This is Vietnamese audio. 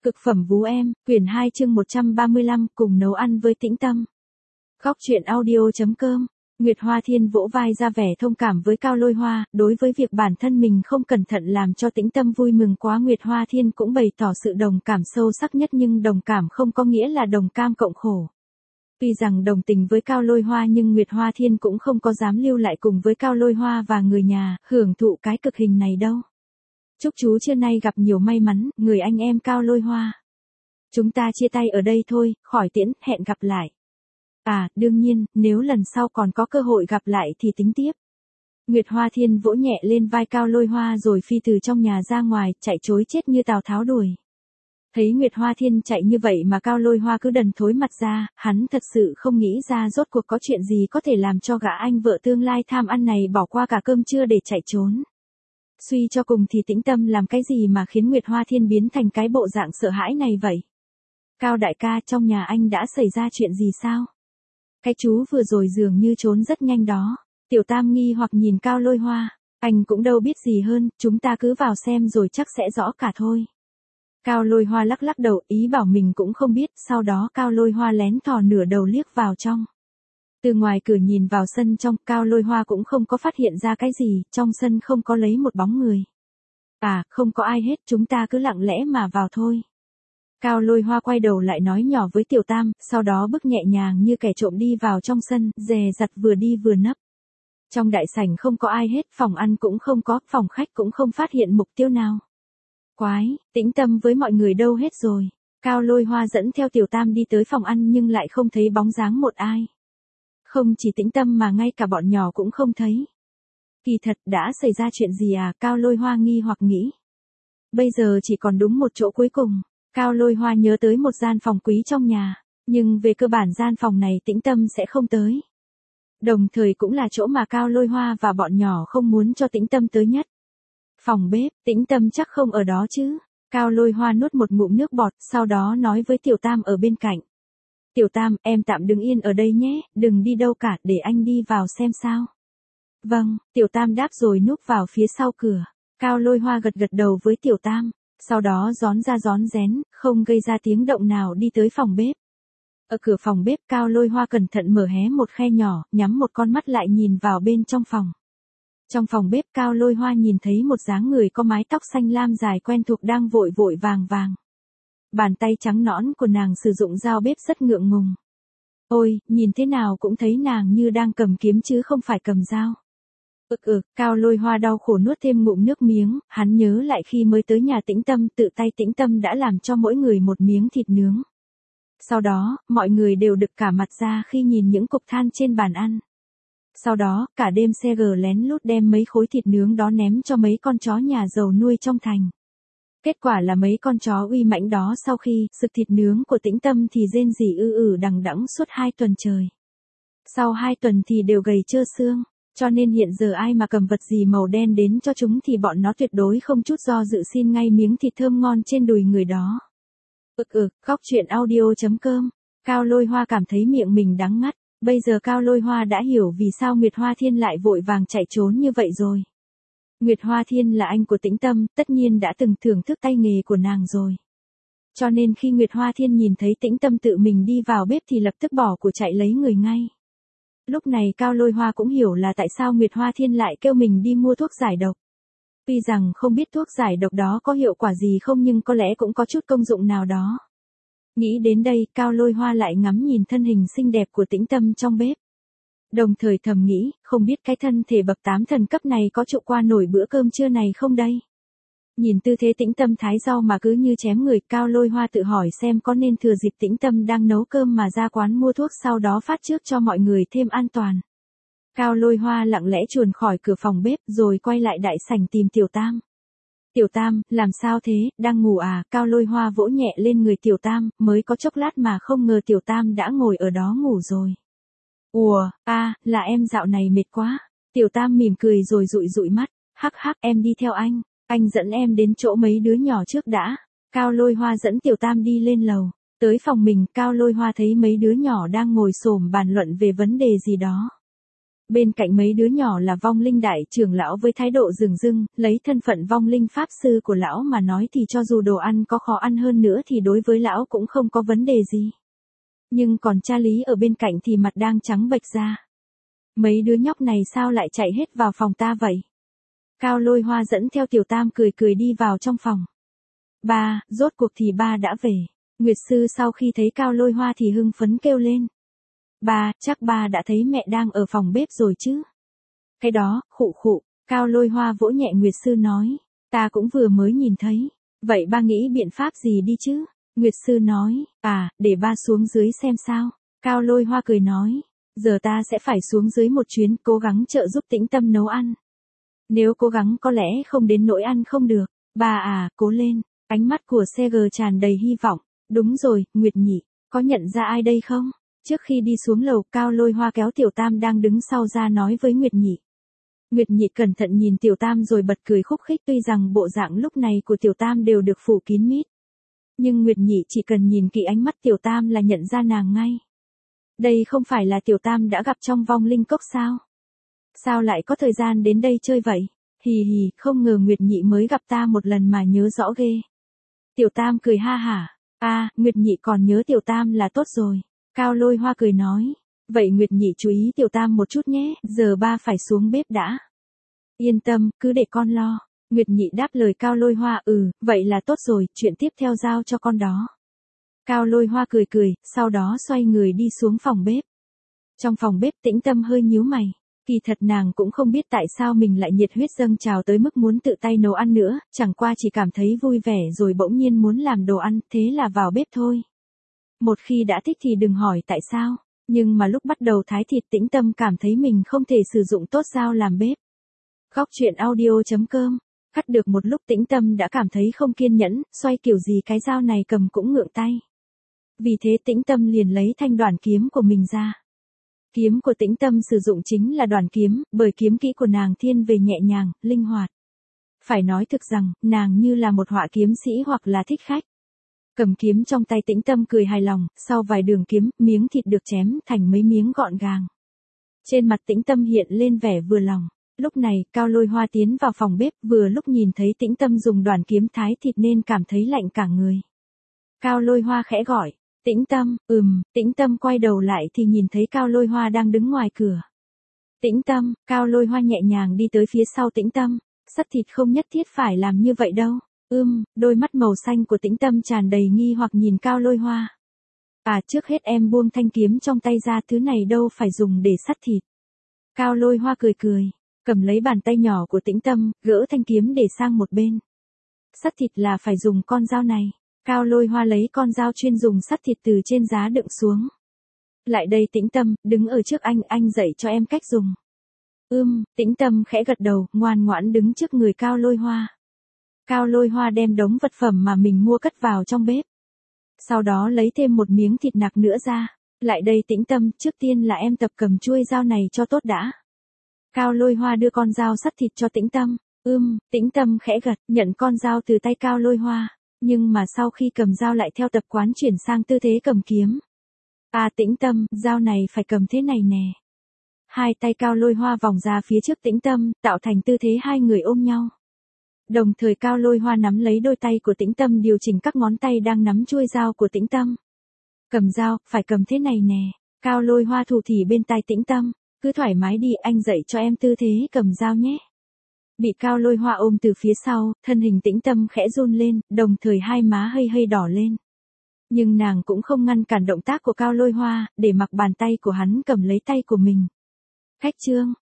Cực phẩm vú em, quyển 2 chương 135, cùng nấu ăn với Tĩnh Tâm. Góc truyện audio.com. Nguyệt Hoa Thiên vỗ vai ra vẻ thông cảm với Cao Lôi Hoa, đối với việc bản thân mình không cẩn thận làm cho Tĩnh Tâm vui mừng quá, Nguyệt Hoa Thiên cũng bày tỏ sự đồng cảm sâu sắc nhất, nhưng đồng cảm không có nghĩa là đồng cam cộng khổ. Tuy rằng đồng tình với Cao Lôi Hoa nhưng Nguyệt Hoa Thiên cũng không có dám lưu lại cùng với Cao Lôi Hoa và người nhà, hưởng thụ cái cực hình này đâu. Chúc chú trưa nay gặp nhiều may mắn, người anh em Cao Lôi Hoa. Chúng ta chia tay ở đây thôi, khỏi tiễn, hẹn gặp lại. À, đương nhiên, nếu lần sau còn có cơ hội gặp lại thì tính tiếp. Nguyệt Hoa Thiên vỗ nhẹ lên vai Cao Lôi Hoa rồi phi từ trong nhà ra ngoài, chạy trối chết như Tào Tháo đuổi. Thấy Nguyệt Hoa Thiên chạy như vậy mà Cao Lôi Hoa cứ đần thối mặt ra, hắn thật sự không nghĩ ra rốt cuộc có chuyện gì có thể làm cho gã anh vợ tương lai tham ăn này bỏ qua cả cơm trưa để chạy trốn. Suy cho cùng thì Tĩnh Tâm làm cái gì mà khiến Nguyệt Hoa Thiên biến thành cái bộ dạng sợ hãi này vậy? Cao đại ca, trong nhà anh đã xảy ra chuyện gì sao? Cái chú vừa rồi dường như trốn rất nhanh đó. Tiểu Tam nghi hoặc nhìn Cao Lôi Hoa. Anh cũng đâu biết gì hơn, chúng ta cứ vào xem rồi chắc sẽ rõ cả thôi. Cao Lôi Hoa lắc lắc đầu, ý bảo mình cũng không biết, sau đó Cao Lôi Hoa lén thò nửa đầu liếc vào trong. Từ ngoài cửa nhìn vào sân trong, Cao Lôi Hoa cũng không có phát hiện ra cái gì, trong sân không có lấy một bóng người. À, không có ai hết, chúng ta cứ lặng lẽ mà vào thôi. Cao Lôi Hoa quay đầu lại nói nhỏ với Tiểu Tam, sau đó bước nhẹ nhàng như kẻ trộm đi vào trong sân, dè dặt vừa đi vừa nấp. Trong đại sảnh không có ai hết, phòng ăn cũng không có, phòng khách cũng không phát hiện mục tiêu nào. Quái, Tĩnh Tâm với mọi người đâu hết rồi? Cao Lôi Hoa dẫn theo Tiểu Tam đi tới phòng ăn nhưng lại không thấy bóng dáng một ai. Không chỉ Tĩnh Tâm mà ngay cả bọn nhỏ cũng không thấy. Kỳ thật đã xảy ra chuyện gì à? Cao Lôi Hoa nghi hoặc nghĩ. Bây giờ chỉ còn đúng một chỗ cuối cùng. Cao Lôi Hoa nhớ tới một gian phòng quý trong nhà. Nhưng về cơ bản gian phòng này Tĩnh Tâm sẽ không tới. Đồng thời cũng là chỗ mà Cao Lôi Hoa và bọn nhỏ không muốn cho Tĩnh Tâm tới nhất. Phòng bếp, Tĩnh Tâm chắc không ở đó chứ. Cao Lôi Hoa nuốt một ngụm nước bọt, sau đó nói với Tiểu Tam ở bên cạnh. Tiểu Tam, em tạm đứng yên ở đây nhé, đừng đi đâu cả, để anh đi vào xem sao. Vâng, Tiểu Tam đáp rồi núp vào phía sau cửa. Cao Lôi Hoa gật gật đầu với Tiểu Tam, sau đó rón ra rón rén, không gây ra tiếng động nào đi tới phòng bếp. Ở cửa phòng bếp Cao Lôi Hoa cẩn thận mở hé một khe nhỏ, nhắm một con mắt lại nhìn vào bên trong phòng. Trong phòng bếp Cao Lôi Hoa nhìn thấy một dáng người có mái tóc xanh lam dài quen thuộc đang vội vội vàng vàng. Bàn tay trắng nõn của nàng sử dụng dao bếp rất ngượng ngùng. Ôi, nhìn thế nào cũng thấy nàng như đang cầm kiếm chứ không phải cầm dao. Cao Lôi Hoa đau khổ nuốt thêm ngụm nước miếng, hắn nhớ lại khi mới tới nhà Tĩnh Tâm, tự tay Tĩnh Tâm đã làm cho mỗi người một miếng thịt nướng. Sau đó, mọi người đều đực cả mặt ra khi nhìn những cục than trên bàn ăn. Sau đó, cả đêm CG lén lút đem mấy khối thịt nướng đó ném cho mấy con chó nhà giàu nuôi trong thành. Kết quả là mấy con chó uy mãnh đó sau khi sực thịt nướng của Tĩnh Tâm thì rên rỉ đằng đẵng suốt 2 tuần trời. Sau 2 tuần thì đều gầy trơ xương, cho nên hiện giờ ai mà cầm vật gì màu đen đến cho chúng thì bọn nó tuyệt đối không chút do dự xin ngay miếng thịt thơm ngon trên đùi người đó. Góc truyện audio.com. Cao Lôi Hoa cảm thấy miệng mình đắng ngắt. Bây giờ Cao Lôi Hoa đã hiểu vì sao Nguyệt Hoa Thiên lại vội vàng chạy trốn như vậy rồi. Nguyệt Hoa Thiên là anh của Tĩnh Tâm, tất nhiên đã từng thưởng thức tay nghề của nàng rồi. Cho nên khi Nguyệt Hoa Thiên nhìn thấy Tĩnh Tâm tự mình đi vào bếp thì lập tức bỏ của chạy lấy người ngay. Lúc này Cao Lôi Hoa cũng hiểu là tại sao Nguyệt Hoa Thiên lại kêu mình đi mua thuốc giải độc. Tuy rằng không biết thuốc giải độc đó có hiệu quả gì không nhưng có lẽ cũng có chút công dụng nào đó. Nghĩ đến đây, Cao Lôi Hoa lại ngắm nhìn thân hình xinh đẹp của Tĩnh Tâm trong bếp. Đồng thời thầm nghĩ, không biết cái thân thể bậc 8 thần cấp này có trụ qua nổi bữa cơm trưa này không đây? Nhìn tư thế Tĩnh Tâm thái rau mà cứ như chém người, Cao Lôi Hoa tự hỏi xem có nên thừa dịp Tĩnh Tâm đang nấu cơm mà ra quán mua thuốc sau đó phát trước cho mọi người thêm an toàn. Cao Lôi Hoa lặng lẽ chuồn khỏi cửa phòng bếp rồi quay lại đại sảnh tìm Tiểu Tam. Tiểu Tam, làm sao thế, đang ngủ à? Cao Lôi Hoa vỗ nhẹ lên người Tiểu Tam, mới có chốc lát mà không ngờ Tiểu Tam đã ngồi ở đó ngủ rồi. Ủa, là em dạo này mệt quá. Tiểu Tam mỉm cười rồi dụi dụi mắt, hắc em đi theo anh dẫn em đến chỗ mấy đứa nhỏ trước đã. Cao Lôi Hoa dẫn Tiểu Tam đi lên lầu, tới phòng mình, Cao Lôi Hoa thấy mấy đứa nhỏ đang ngồi xổm bàn luận về vấn đề gì đó. Bên cạnh mấy đứa nhỏ là vong linh đại trưởng lão với thái độ dửng dưng, lấy thân phận vong linh pháp sư của lão mà nói thì cho dù đồ ăn có khó ăn hơn nữa thì đối với lão cũng không có vấn đề gì. Nhưng còn cha Lý ở bên cạnh thì mặt đang trắng bệch ra. Mấy đứa nhóc này sao lại chạy hết vào phòng ta vậy? Cao Lôi Hoa dẫn theo Tiểu Tam cười cười đi vào trong phòng. Ba, rốt cuộc thì ba đã về. Nguyệt Sư sau khi thấy Cao Lôi Hoa thì hưng phấn kêu lên. Ba, chắc ba đã thấy mẹ đang ở phòng bếp rồi chứ? Cái đó, khụ khụ, Cao Lôi Hoa vỗ nhẹ Nguyệt Sư nói. Ta cũng vừa mới nhìn thấy. Vậy ba nghĩ biện pháp gì đi chứ? Nguyệt Sư nói, để ba xuống dưới xem sao. Cao Lôi Hoa cười nói, giờ ta sẽ phải xuống dưới một chuyến cố gắng trợ giúp Tĩnh Tâm nấu ăn. Nếu cố gắng có lẽ không đến nỗi ăn không được. Ba cố lên. Ánh mắt của CG tràn đầy hy vọng. Đúng rồi, Nguyệt Nhị, có nhận ra ai đây không? Trước khi đi xuống lầu, Cao Lôi Hoa kéo Tiểu Tam đang đứng sau ra nói với Nguyệt Nhị. Nguyệt Nhị cẩn thận nhìn Tiểu Tam rồi bật cười khúc khích, tuy rằng bộ dạng lúc này của Tiểu Tam đều được phủ kín mít. Nhưng Nguyệt Nhị chỉ cần nhìn kỹ ánh mắt Tiểu Tam là nhận ra nàng ngay. Đây không phải là Tiểu Tam đã gặp trong vong linh cốc sao? Sao lại có thời gian đến đây chơi vậy? Hì hì, không ngờ Nguyệt Nhị mới gặp ta một lần mà nhớ rõ ghê. Tiểu Tam cười ha hả. Nguyệt Nhị còn nhớ Tiểu Tam là tốt rồi. Cao Lôi Hoa cười nói. Vậy Nguyệt Nhị chú ý Tiểu Tam một chút nhé, giờ ba phải xuống bếp đã. Yên tâm, cứ để con lo. Nguyệt Nhị đáp lời Cao Lôi Hoa, vậy là tốt rồi, chuyện tiếp theo giao cho con đó. Cao Lôi Hoa cười cười, sau đó xoay người đi xuống phòng bếp. Trong phòng bếp Tĩnh Tâm hơi nhíu mày. Kỳ thật nàng cũng không biết tại sao mình lại nhiệt huyết dâng trào tới mức muốn tự tay nấu ăn nữa, chẳng qua chỉ cảm thấy vui vẻ rồi bỗng nhiên muốn làm đồ ăn, thế là vào bếp thôi. Một khi đã thích thì đừng hỏi tại sao, nhưng mà lúc bắt đầu thái thịt Tĩnh Tâm cảm thấy mình không thể sử dụng tốt dao làm bếp. Góc truyện audio.com. Cắt được một lúc Tĩnh Tâm đã cảm thấy không kiên nhẫn, xoay kiểu gì cái dao này cầm cũng ngượng tay. Vì thế Tĩnh Tâm liền lấy thanh đoản kiếm của mình ra. Kiếm của Tĩnh Tâm sử dụng chính là đoản kiếm, bởi kiếm kỹ của nàng thiên về nhẹ nhàng, linh hoạt. Phải nói thực rằng, nàng như là một họa kiếm sĩ hoặc là thích khách. Cầm kiếm trong tay Tĩnh Tâm cười hài lòng, sau vài đường kiếm, miếng thịt được chém thành mấy miếng gọn gàng. Trên mặt Tĩnh Tâm hiện lên vẻ vừa lòng. Lúc này, Cao Lôi Hoa tiến vào phòng bếp, vừa lúc nhìn thấy Tĩnh Tâm dùng đoản kiếm thái thịt nên cảm thấy lạnh cả người. Cao Lôi Hoa khẽ gọi. Tĩnh Tâm, Tĩnh Tâm quay đầu lại thì nhìn thấy Cao Lôi Hoa đang đứng ngoài cửa. Tĩnh Tâm, Cao Lôi Hoa nhẹ nhàng đi tới phía sau Tĩnh Tâm, sắt thịt không nhất thiết phải làm như vậy đâu. Đôi mắt màu xanh của Tĩnh Tâm tràn đầy nghi hoặc nhìn Cao Lôi Hoa. Trước hết em buông thanh kiếm trong tay ra, thứ này đâu phải dùng để sắt thịt. Cao Lôi Hoa cười cười, cầm lấy bàn tay nhỏ của Tĩnh Tâm, gỡ thanh kiếm để sang một bên. Sắt thịt là phải dùng con dao này. Cao Lôi Hoa lấy con dao chuyên dùng sắt thịt từ trên giá đựng xuống. Lại đây Tĩnh Tâm, đứng ở trước anh dạy cho em cách dùng. Tĩnh Tâm khẽ gật đầu, ngoan ngoãn đứng trước người Cao Lôi Hoa. Cao Lôi Hoa đem đống vật phẩm mà mình mua cất vào trong bếp. Sau đó lấy thêm một miếng thịt nạc nữa ra. Lại đây Tĩnh Tâm, trước tiên là em tập cầm chuôi dao này cho tốt đã. Cao Lôi Hoa đưa con dao sắt thịt cho Tĩnh Tâm. Tĩnh Tâm khẽ gật, nhận con dao từ tay Cao Lôi Hoa. Nhưng mà sau khi cầm dao lại theo tập quán chuyển sang tư thế cầm kiếm. Tĩnh Tâm, dao này phải cầm thế này nè. Hai tay Cao Lôi Hoa vòng ra phía trước Tĩnh Tâm, tạo thành tư thế hai người ôm nhau. Đồng thời Cao Lôi Hoa nắm lấy đôi tay của Tĩnh Tâm, điều chỉnh các ngón tay đang nắm chuôi dao của Tĩnh Tâm. Cầm dao, phải cầm thế này nè. Cao Lôi Hoa thủ thỉ bên tai Tĩnh Tâm, cứ thoải mái đi, anh dạy cho em tư thế cầm dao nhé. Bị Cao Lôi Hoa ôm từ phía sau, thân hình Tĩnh Tâm khẽ run lên, đồng thời hai má hơi đỏ lên. Nhưng nàng cũng không ngăn cản động tác của Cao Lôi Hoa, để mặc bàn tay của hắn cầm lấy tay của mình. Khách trương,